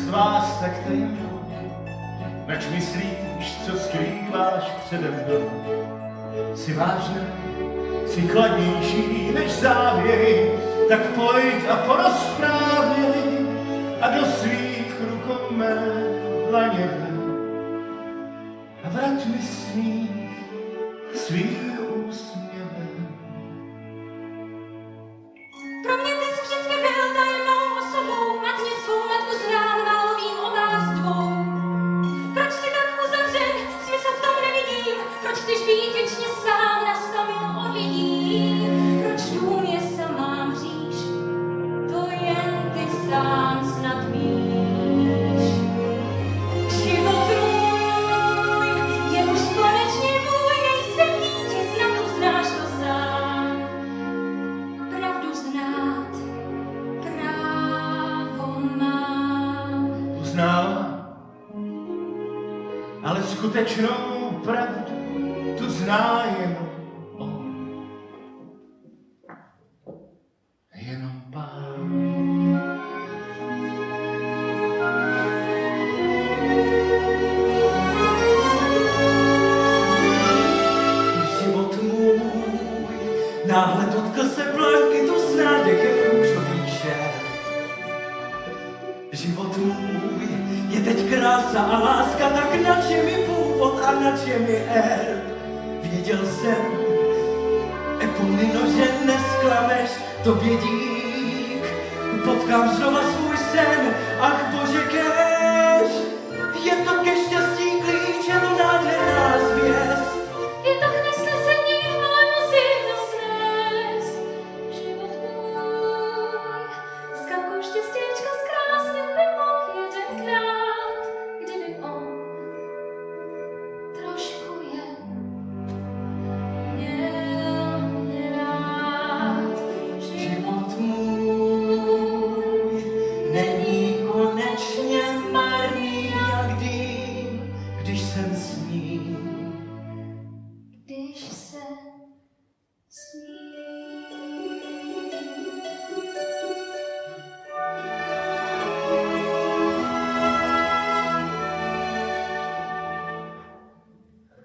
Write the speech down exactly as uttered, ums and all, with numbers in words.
z vás tak tajemnou, nač myslíš, co skrýváš přede mnou. Jsi vážná, jsi chladnější než závěj, tak pojď a porozprávěj a do svých rukou mé dlaně a vrať mi smích svým úsměvem. Pro mě ty jsi vždycky byl tajemnou osobou, matně svou matku znám, málo vím o vás dvou. Proč jsi tak uzavřen, smysl v tom nevidím, proč chceš být věčně sám, nastavil od lidí. Proč dům je samá mříž, to jen ty sám snad víš. Život můj je už konečně můj, nejsem dítě, snad uznáš to sám. Pravdu znát, právo mám. Uznávám, ale skutečnou pravdu tu zná jenom on. Jenom Pán. Život můj náhle dotkl se planky, tu s nádechem růžových šer. Život můj je teď krása a láska, tak na čem je původ a na čem je erb. Věděl jsem, Eponino, že nesklameš, tobě dík. Potkám znova svůj sen, ach Bože,